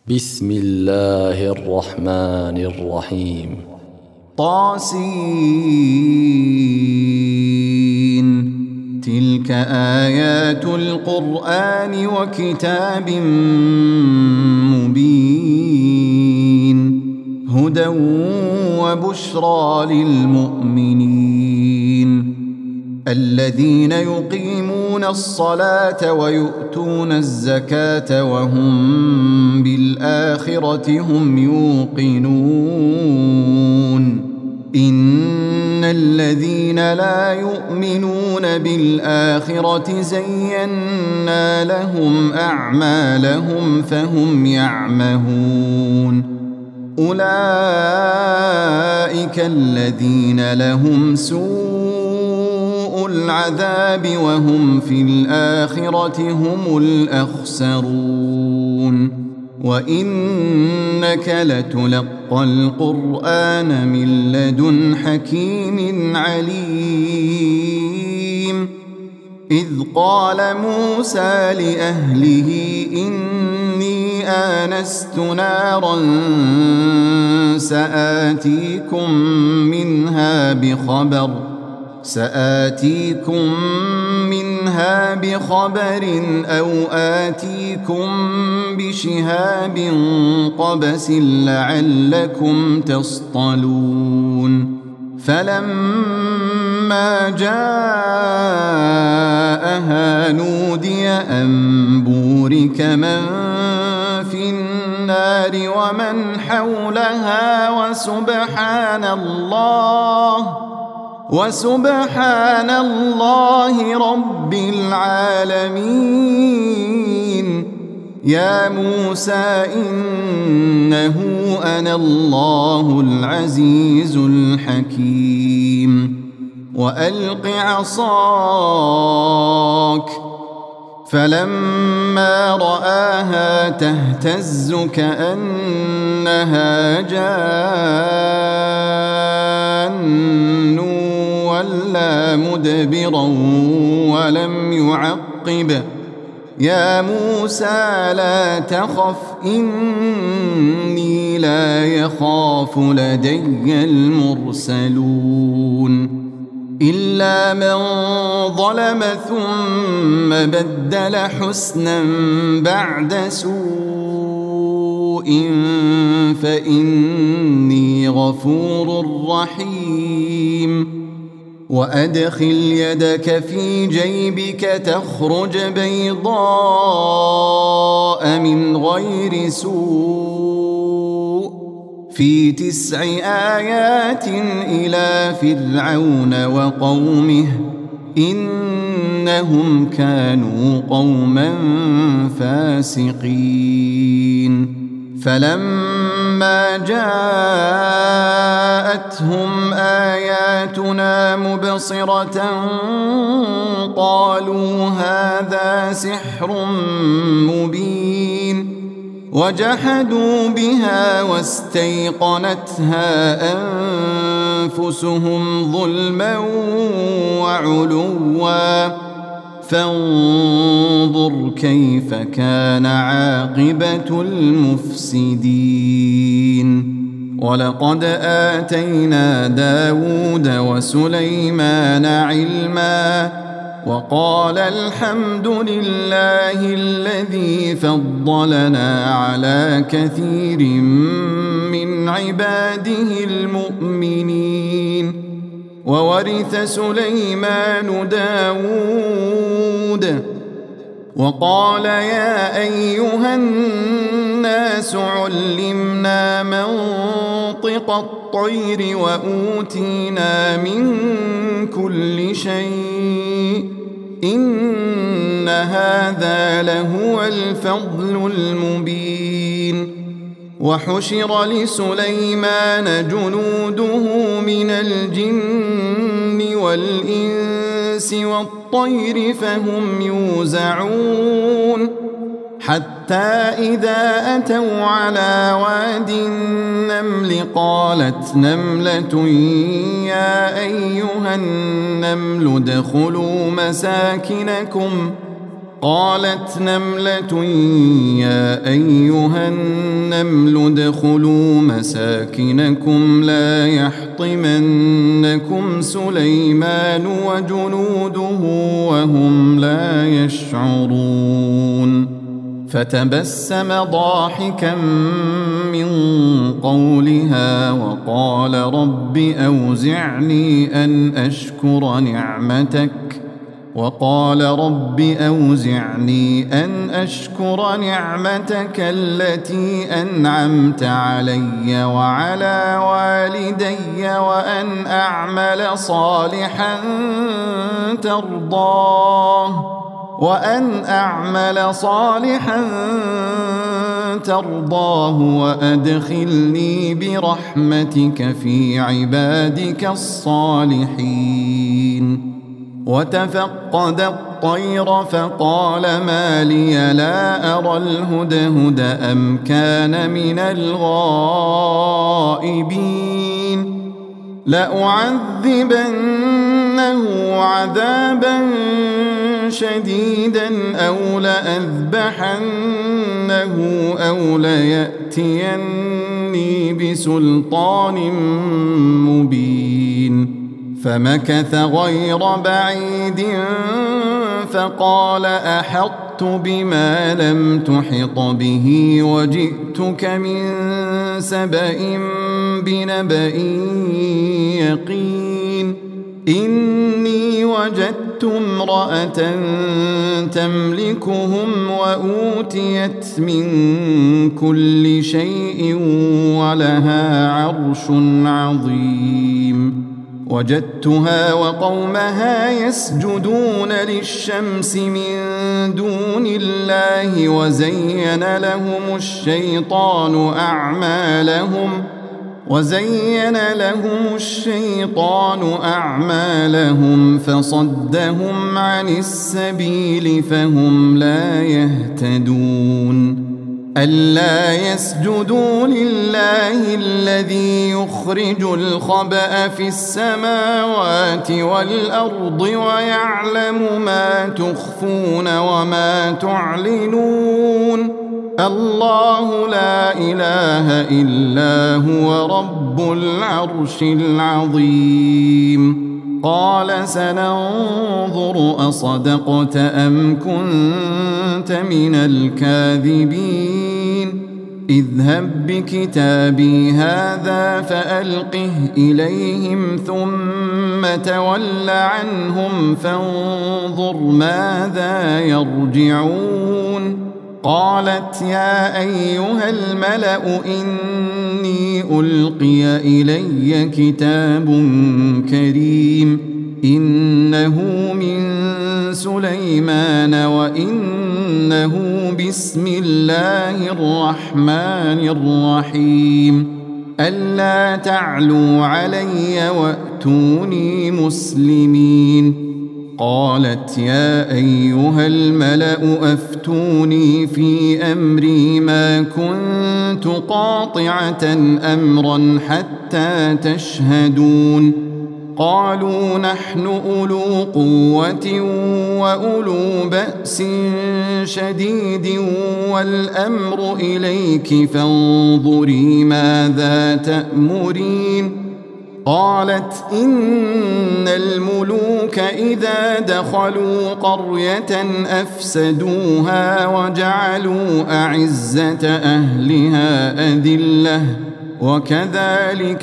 بسم الله الرحمن الرحيم. طاسين. تلك آيات القرآن وكتاب مبين، هدى وبشرى للمؤمنين الذين يقيمون الصلاة ويؤتون الزكاة وهم بالآخرة هم يوقنون. إن الذين لا يؤمنون بالآخرة زينا لهم أعمالهم فهم يعمهون. أولئك الذين لهم سوء العذاب وهم في الآخرة هم الأخسرون. وإنك لتلقى القرآن من لدن حكيم عليم. إذ قال موسى لأهله إني آنست نارا سآتيكم منها بخبر أو آتيكم بشهاب قبس لعلكم تصطلون. فلما جاءها نودي أن بورك من في النار ومن حولها وسبحان الله رب العالمين. يا موسى إنه أنا الله العزيز الحكيم. وألق عصاك. فلما رآها تهتز كأنها جان ولا مدبرا ولم يعقب. يا موسى لا تخف إني لا يخاف لدي المرسلون. إلا من ظلم ثم بدل حسنا بعد سوء فإني غفور رحيم. وأدخل يدك في جيبك تخرج بيضاء من غير سوء في 9 آيات إلى فرعون وقومه إنهم كانوا قوما فاسقين. فلما جاءتهم آياتنا مبصرة قالوا هذا سحر مبين. وجحدوا بها واستيقنتها أنفسهم ظلما وعلوا فانظر كيف كان عاقبة المفسدين. ولقد آتينا داود وسليمان علما وقال الحمد لله الذي فضلنا على كثير من عباده المؤمنين. وورث سليمان داود وقال يا أيها الناس علمنا منطق الطير وأوتينا من كل شيء إن هذا لهو الفضل المبين. وحشر لسليمان جنوده من الجن والإنس والطير فهم يوزعون. حتى إذا أتوا على واد النمل قالت نملة يا أيها النمل ادخلوا مساكنكم قالت نملة يا أيها النمل ادخلوا مساكنكم لا يحطمنكم سليمان وجنوده وهم لا يشعرون فتبسم ضاحكا من قولها وقال رب أوزعني أن أشكر نعمتك التي أنعمت علي وعلى والدي وأن أعمل صالحا ترضاه وأدخلني برحمتك في عبادك الصالحين وتفقد الطير فقال ما لي لا أرى الهدهد أم كان من الغائبين لأعذبنه عذابا شديدا أو لأذبحنه أو ليأتيني بسلطان مبين فمكث غير بعيد فقال أحطت بما لم تحط به وجئتك من سبأ بنبأ يقين إني وجدت امرأة تملكهم وأوتيت من كل شيء ولها عرش عظيم وجدتها وقومها يسجدون للشمس من دون الله وزين لهم الشيطان أعمالهم فصدهم عن السبيل فهم لا يهتدون ألا يسجدوا لله الذي يخرج الخبأ في السماوات والأرض ويعلم ما تخفون وما تعلنون الله لا إله إلا هو رب العرش العظيم قال سننظر أصدقت أم كنت من الكاذبين اذهب بكتابي هذا فألقه إليهم ثم تول عنهم فانظر ماذا يرجعون قالت يا أيها الملأ إني ألقي إلي كتاب كريم إنه من سليمان وإنه بسم الله الرحمن الرحيم ألا تعلوا علي وأتوني مسلمين قالت يا أيها الملأ أفتوني في أمري ما كنت قاطعة أمرا حتى تشهدون قالوا نحن أولو قوة وأولو بأس شديد والأمر إليك فانظري ماذا تأمرين قالت إن الملوك إذا دخلوا قرية أفسدوها وجعلوا أعزة أهلها أذلة وكذلك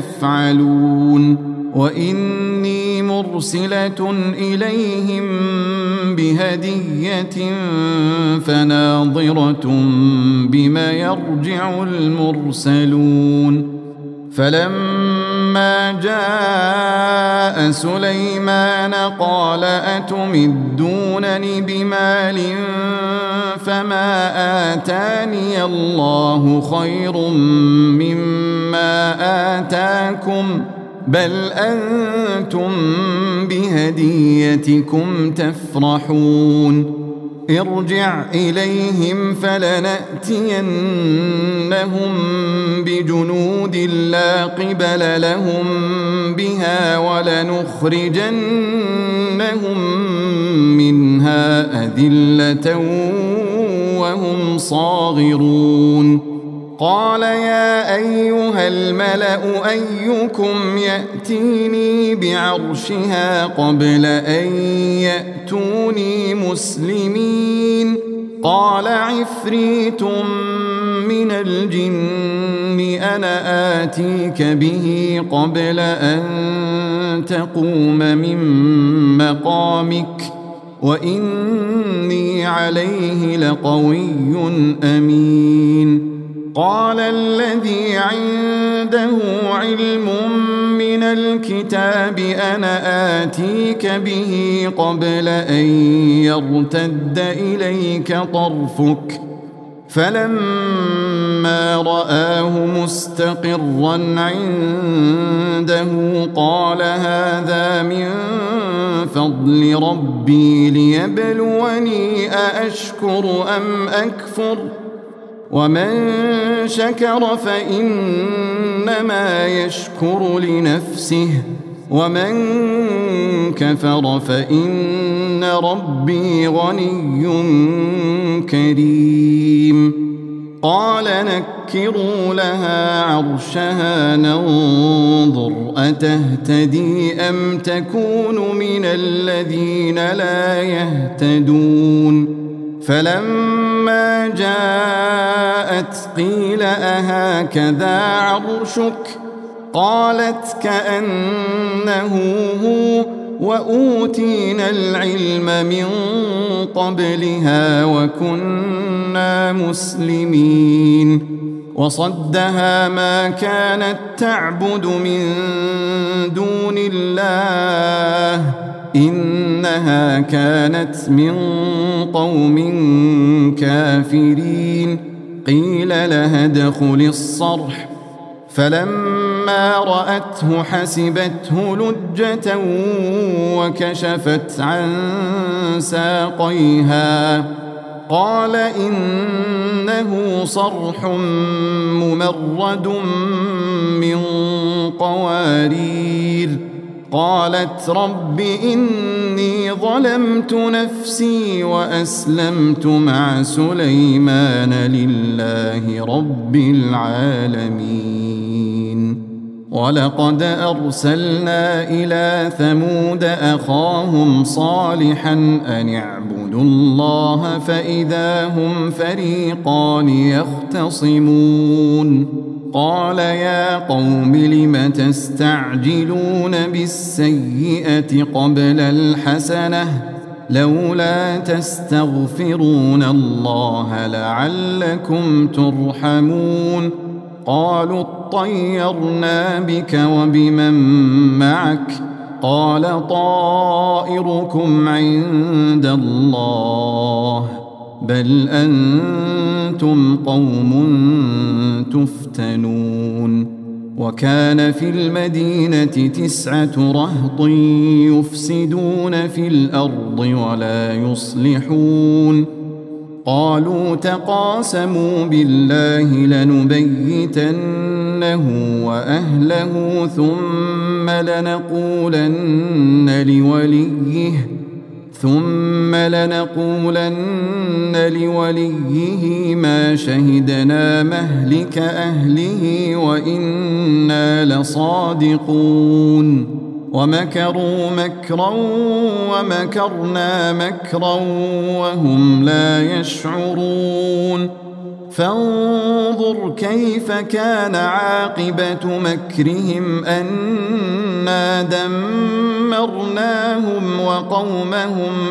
يفعلون وإني مرسلة إليهم بهدية فناظرة بما يرجع المرسلون فلما جاء سليمان قال أتمدونني بمال فما آتاني الله خير مما آتاكم بل أنتم بهديتكم تفرحون ارجع إليهم فلنأتينهم بجنود لا قبل لهم بها ولنخرجنهم منها أذلة وهم صاغرون قال يا أيها الملأ أيكم يأتيني بعرشها قبل أن يأتوني مسلمين قال عفريت من الجن أنا آتيك به قبل أن تقوم من مقامك وإني عليه لقوي أمين قال الذي عنده علم من الكتاب أنا آتيك به قبل أن يرتد إليك طرفك فلما رآه مستقرا عنده قال هذا من فضل ربي ليبلوني أأشكر أم أكفر ومن شكر فإنما يشكر لنفسه ومن كفر فإن ربي غني كريم قال نكروا لها عرشها ننظر أتهتدي أم تكون من الذين لا يهتدون فلما جاءت قيل أهكذا عرشك قالت كأنه هو وأوتينا العلم من قبلها وكنا مسلمين وصدها ما كانت تعبد من دون الله إنها كانت من قوم كافرين قيل لها ادخل الصرح فلما رأته حسبته لجة وكشفت عن ساقيها قال إنه صرح ممرد من قوارير قالت رب إني ظلمت نفسي وأسلمت مع سليمان لله رب العالمين ولقد أرسلنا إلى ثمود أخاهم صالحا أن اعبدوا الله فإذا هم فريقان يختصمون قال يا قوم لم تستعجلون بالسيئة قبل الحسنة لولا تستغفرون الله لعلكم ترحمون قالوا اطيرنا بك وبمن معك قال طائركم عند الله بل أنتم قوم تفتنون وكان في المدينة 9 رهط يفسدون في الأرض ولا يصلحون قالوا تقاسموا بالله لنبيتنه وأهله ثم لنقولن لوليه ما شهدنا مهلك أهله وإنا لصادقون ومكروا مكرا ومكرنا مكرا وهم لا يشعرون فانظر كيف كان عاقبة مكرهم أنا دمرناهم وقومهم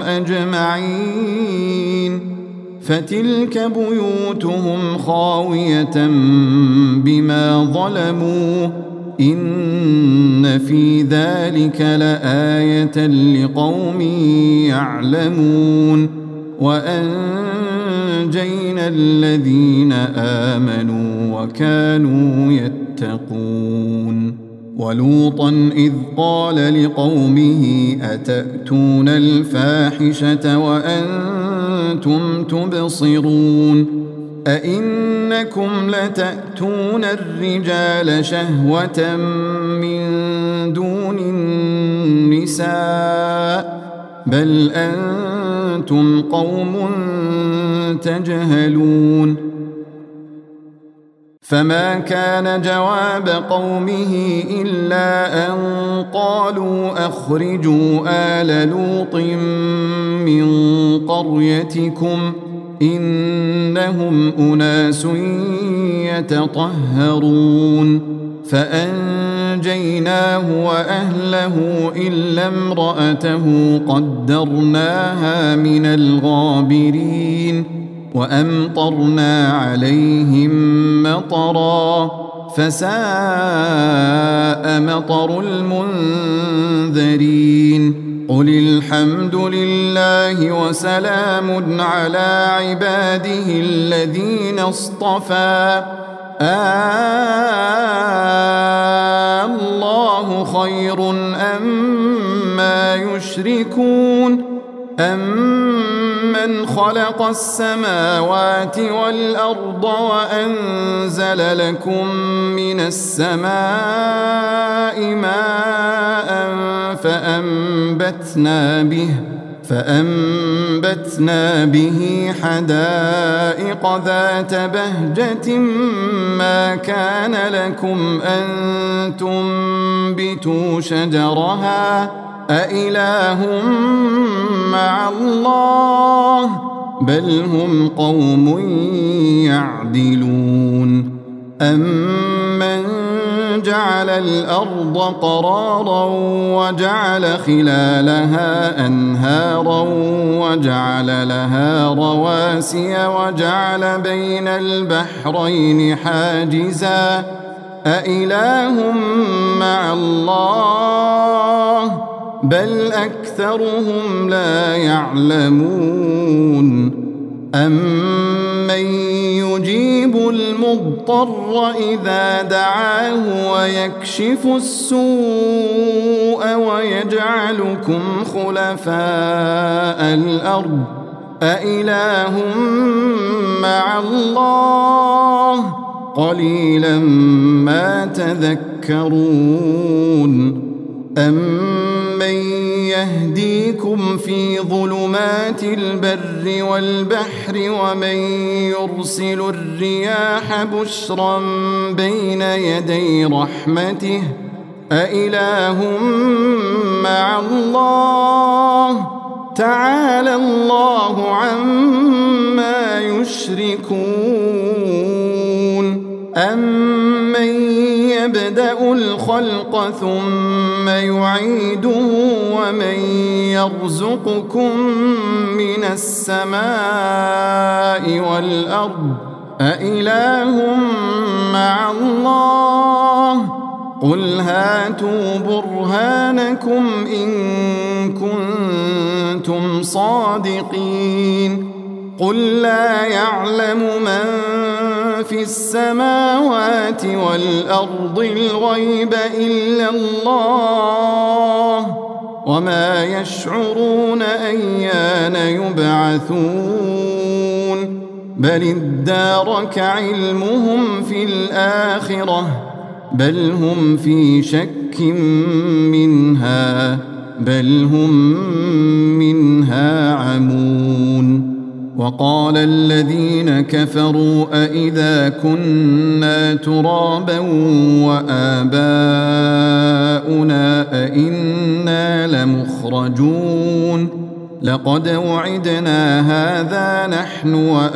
أجمعين فتلك بيوتهم خاوية بما ظلموا إن في ذلك لآية لقوم يعلمون وأنجينا الذين آمنوا وكانوا يتقون ولوطا إذ قال لقومه أتأتون الفاحشة وأنتم تبصرون أئنكم لتأتون الرجال شهوة من دون النساء بل أنتم قوم تجهلون فما كان جواب قومه إلا أن قالوا أخرجوا آل لوط من قريتكم إنهم أناس يتطهرون فأنجيناه وأهله إلا امرأته قدرناها من الغابرين وأمطرنا عليهم مطرا فساء مطر المنذرين قل الحمد لله وسلام على عباده الذين اصطفى الله خير أما يشركون أمن خلق السماوات والأرض وأنزل لكم من السماء ماء فأنبتنا به حدائق ذات بهجة ما كان لكم أن تنبتوا شجرها أإله مع الله بل هم قوم يعدلون أمن جعل الأرض قرارا وجعل خلالها أنهارا وجعل لها رواسي وجعل بين البحرين حاجزا أإله مع الله بل أكثرهم لا يعلمون أمن يجيب المضطر إذا دعاه ويكشف السوء ويجعلكم خلفاء الأرض أإله مع الله قليلا ما تذكرون أمن يهديكم في ظلمات البر والبحر ومن يرسل الرياح بشرا بين يدي رحمته أإله مع الله تعالى الله عما يشركون أمن يبدأ الخلق ثم يعيده ومن يرزقكم من السماء والأرض أإله مع الله قل هاتوا برهانكم إن كنتم صادقين قل لا يعلم من في السماوات والأرض الغيب إلا الله وما يشعرون أيان يبعثون بل ادارك علمهم في الآخرة بل هم في شك منها بل هم منها عمون وقال الذين كفروا أإذا كنا ترابا وآباؤنا أإنا لمخرجون لقد وعدنا هذا نحن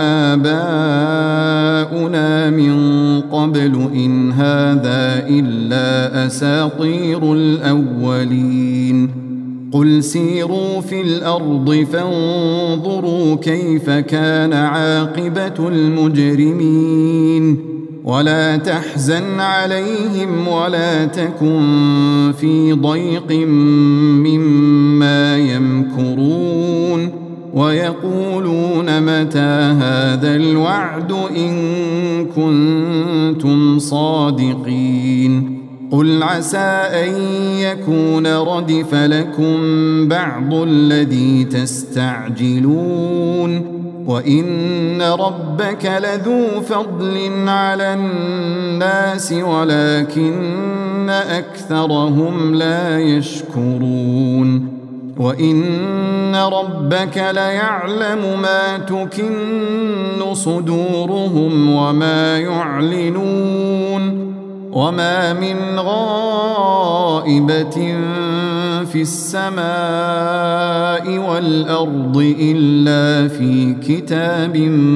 وآباؤنا من قبل إن هذا إلا أساطير الأولين قل سيروا في الأرض فانظروا كيف كان عاقبة المجرمين ولا تحزن عليهم ولا تكن في ضيق مما يمكرون ويقولون متى هذا الوعد إن كنتم صادقين قل عسى أن يكون ردف لكم بعض الذي تستعجلون وإن ربك لذو فضل على الناس ولكن أكثرهم لا يشكرون وإن ربك ليعلم ما تكن صدورهم وما يعلنون وما من غائبة في السماء والأرض إلا في كتاب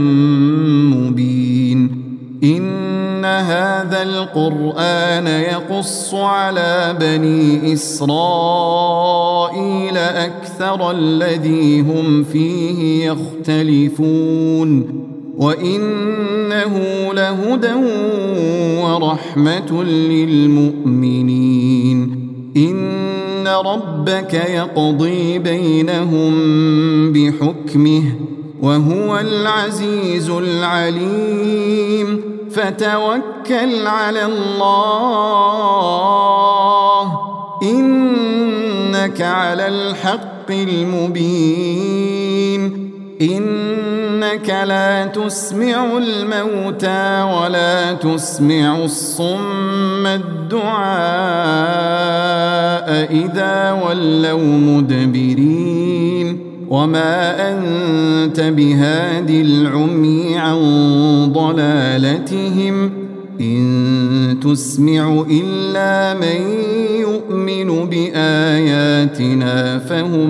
مبين إن هذا القرآن يقص على بني إسرائيل أكثر الذي هم فيه يختلفون وإنه لهدى ورحمة للمؤمنين إن ربك يقضي بينهم بحكمه وهو العزيز العليم فتوكل على الله إنك على الحق المبين إنك لا تسمع الموتى ولا تسمع الصم الدعاء إذا ولوا مدبرين وما أنت بهاد العمي عن ضلالتهم إن تسمع إلا من يؤمن بآياتنا فهم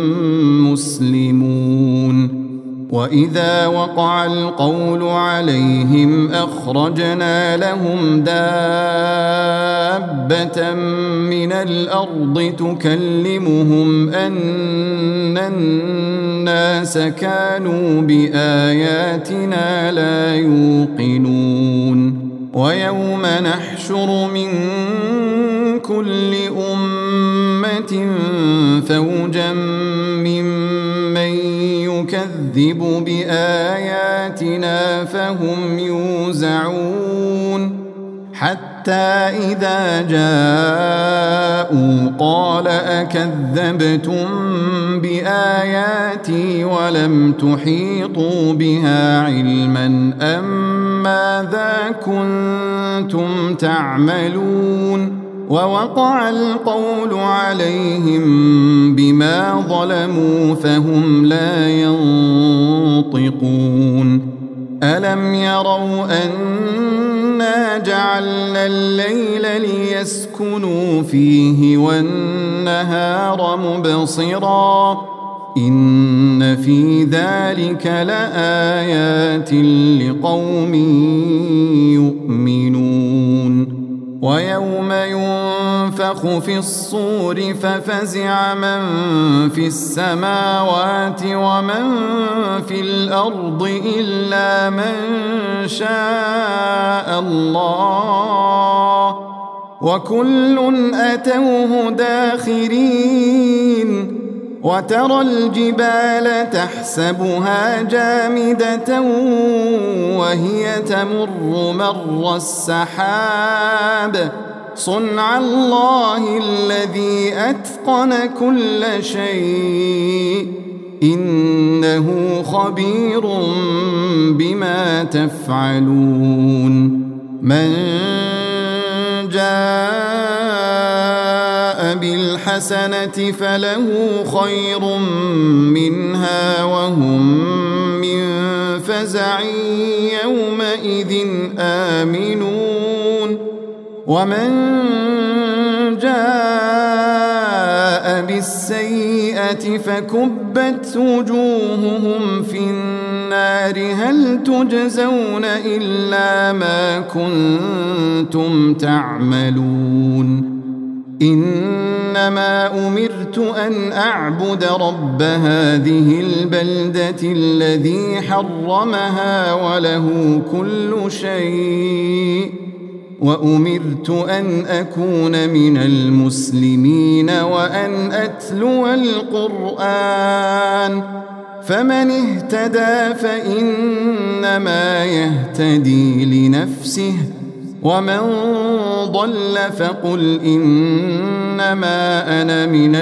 مسلمون وإذا وقع القول عليهم أخرجنا لهم دابة من الأرض تكلمهم أن الناس كانوا بآياتنا لا يوقنون ويوم نحشر من كل أمة فوجا ممن يكذب بآياتنا فهم يوزعون حتى إذا جاءوا قال أكذبتم بآياتي ولم تحيطوا بها علما أم ماذا كنتم تعملون ووقع القول عليهم بما ظلموا فهم لا ينطقون ألم يروا أنا جعلنا الليل ليسكنوا فيه والنهار مبصرا إن في ذلك لآيات لقوم يؤمنون ويوم ينفخ في الصور ففزع من في السماوات ومن في الأرض إلا من شاء الله وكل أتوه داخرين وترى الجبال تحسبها جامدة وهي تمر مر السحاب صنع الله الذي أتقن كل شيء إنه خبير بما تفعلون من جاء بالحسنة فله خير منها وهم من فزع يومئذ آمنون ومن جاء بالسيئة فكبت وجوههم في النار هل تجزون إلا ما كنتم تعملون إنما أمرت أن أعبد رب هذه البلدة الذي حرمها وله كل شيء وأمرت أن أكون من المسلمين وأن أتلو القرآن فمن اهتدى فإنما يهتدي لنفسه ومن ضل فقل إنما أنا من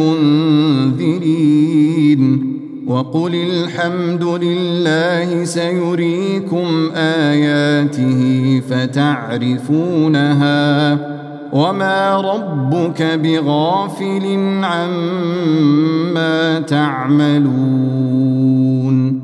المنذرين وقل الحمد لله سيريكم آياته فتعرفونها وما ربك بغافل عما تعملون